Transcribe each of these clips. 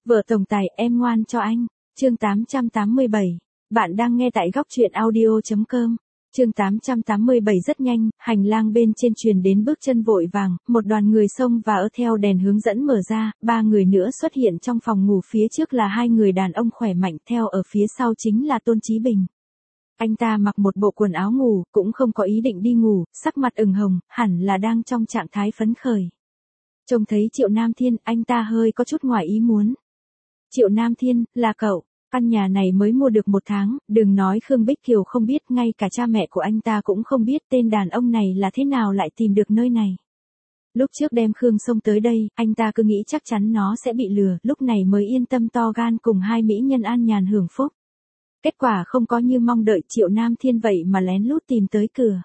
Vợ tổng tài em ngoan cho anh. Chương 887. Bạn đang nghe tại góc truyện audio.com. Chương 887 rất nhanh, hành lang bên trên truyền đến bước chân vội vàng, một đoàn người xông vào theo đèn hướng dẫn mở ra, ba người nữa xuất hiện trong phòng ngủ, phía trước là hai người đàn ông khỏe mạnh, theo ở phía sau chính là Tôn Chí Bình. Anh ta mặc một bộ quần áo ngủ, cũng không có ý định đi ngủ, sắc mặt ửng hồng, hẳn là đang trong trạng thái phấn khởi. Trông thấy Triệu Nam Thiên, anh ta hơi có chút ngoài ý muốn. Triệu Nam Thiên, là cậu? Căn nhà này mới mua được 1 tháng, đừng nói Khương Bích Kiều không biết, ngay cả cha mẹ của anh ta cũng không biết tên đàn ông này là thế nào lại tìm được nơi này. Lúc trước đem Khương Sông tới đây, anh ta cứ nghĩ chắc chắn nó sẽ bị lừa, lúc này mới yên tâm to gan cùng hai mỹ nhân an nhàn hưởng phúc. Kết quả không có như mong đợi, Triệu Nam Thiên vậy mà lén lút tìm tới cửa.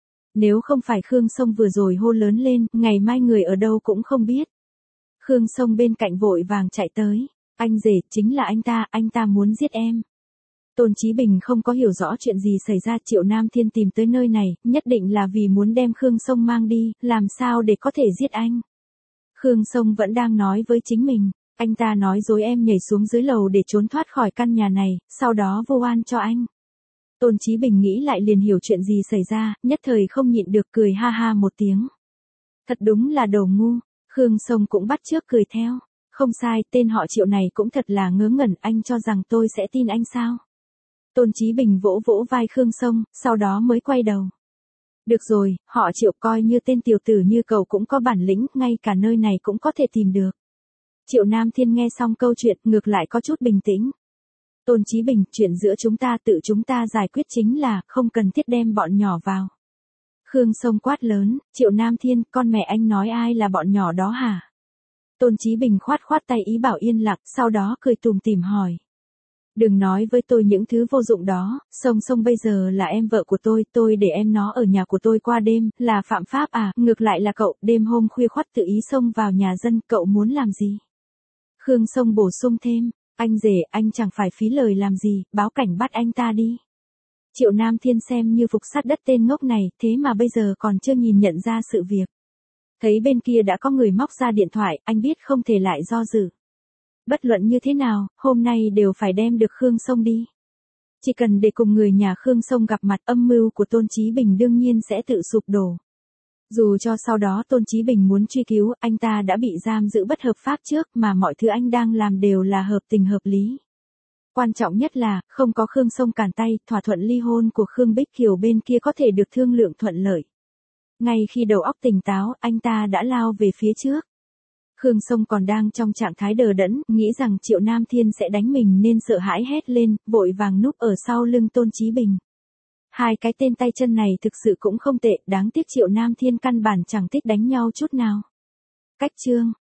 Nếu không phải Khương Sông vừa rồi hô lớn lên, ngày mai người ở đâu cũng không biết. Khương Sông bên cạnh vội vàng chạy tới. Anh rể, chính là anh ta muốn giết em. Tôn Chí Bình không có hiểu rõ chuyện gì xảy ra, Triệu Nam Thiên tìm tới nơi này, nhất định là vì muốn đem Khương Sông mang đi, làm sao để có thể giết anh. Khương Sông vẫn đang nói với chính mình, anh ta nói dối em nhảy xuống dưới lầu để trốn thoát khỏi căn nhà này, sau đó vu oan cho anh. Tôn Chí Bình nghĩ lại liền hiểu chuyện gì xảy ra, nhất thời không nhịn được cười ha ha một tiếng. Thật đúng là đồ ngu, Khương Sông cũng bắt chước cười theo. Không sai, tên họ Triệu này cũng thật là ngớ ngẩn, anh cho rằng tôi sẽ tin anh sao? Tôn Chí Bình vỗ vỗ vai Khương Sông, sau đó mới quay đầu. Được rồi, họ Triệu coi như tên tiểu tử như cậu cũng có bản lĩnh, ngay cả nơi này cũng có thể tìm được. Triệu Nam Thiên nghe xong câu chuyện, ngược lại có chút bình tĩnh. Tôn Chí Bình, chuyện giữa chúng ta tự chúng ta giải quyết chính là, không cần thiết đem bọn nhỏ vào. Khương Sông quát lớn, Triệu Nam Thiên, con mẹ anh nói ai là bọn nhỏ đó hả? Tôn Chí Bình khoát khoát tay ý bảo yên lặng, sau đó cười tủm tỉm hỏi. Đừng nói với tôi những thứ vô dụng đó, Sông bây giờ là em vợ của tôi để em nó ở nhà của tôi qua đêm, là phạm pháp à, ngược lại là cậu, đêm hôm khuya khoắt tự ý xông vào nhà dân, cậu muốn làm gì? Khương Sông bổ sung thêm, anh rể, anh chẳng phải phí lời làm gì, báo cảnh bắt anh ta đi. Triệu Nam Thiên xem như phục sát đất tên ngốc này, thế mà bây giờ còn chưa nhìn nhận ra sự việc. Thấy bên kia đã có người móc ra điện thoại, anh biết không thể lại do dự. Bất luận như thế nào, hôm nay đều phải đem được Khương Sông đi. Chỉ cần để cùng người nhà Khương Sông gặp mặt, âm mưu của Tôn Chí Bình đương nhiên sẽ tự sụp đổ. Dù cho sau đó Tôn Chí Bình muốn truy cứu, anh ta đã bị giam giữ bất hợp pháp trước, mà mọi thứ anh đang làm đều là hợp tình hợp lý. Quan trọng nhất là, không có Khương Sông cản tay, thỏa thuận ly hôn của Khương Bích Kiều bên kia có thể được thương lượng thuận lợi. Ngay khi đầu óc tỉnh táo, anh ta đã lao về phía trước. Khương Sông còn đang trong trạng thái đờ đẫn, nghĩ rằng Triệu Nam Thiên sẽ đánh mình nên sợ hãi hét lên, vội vàng núp ở sau lưng Tôn Chí Bình. Hai cái tên tay chân này thực sự cũng không tệ, đáng tiếc Triệu Nam Thiên căn bản chẳng thích đánh nhau chút nào. Cách chương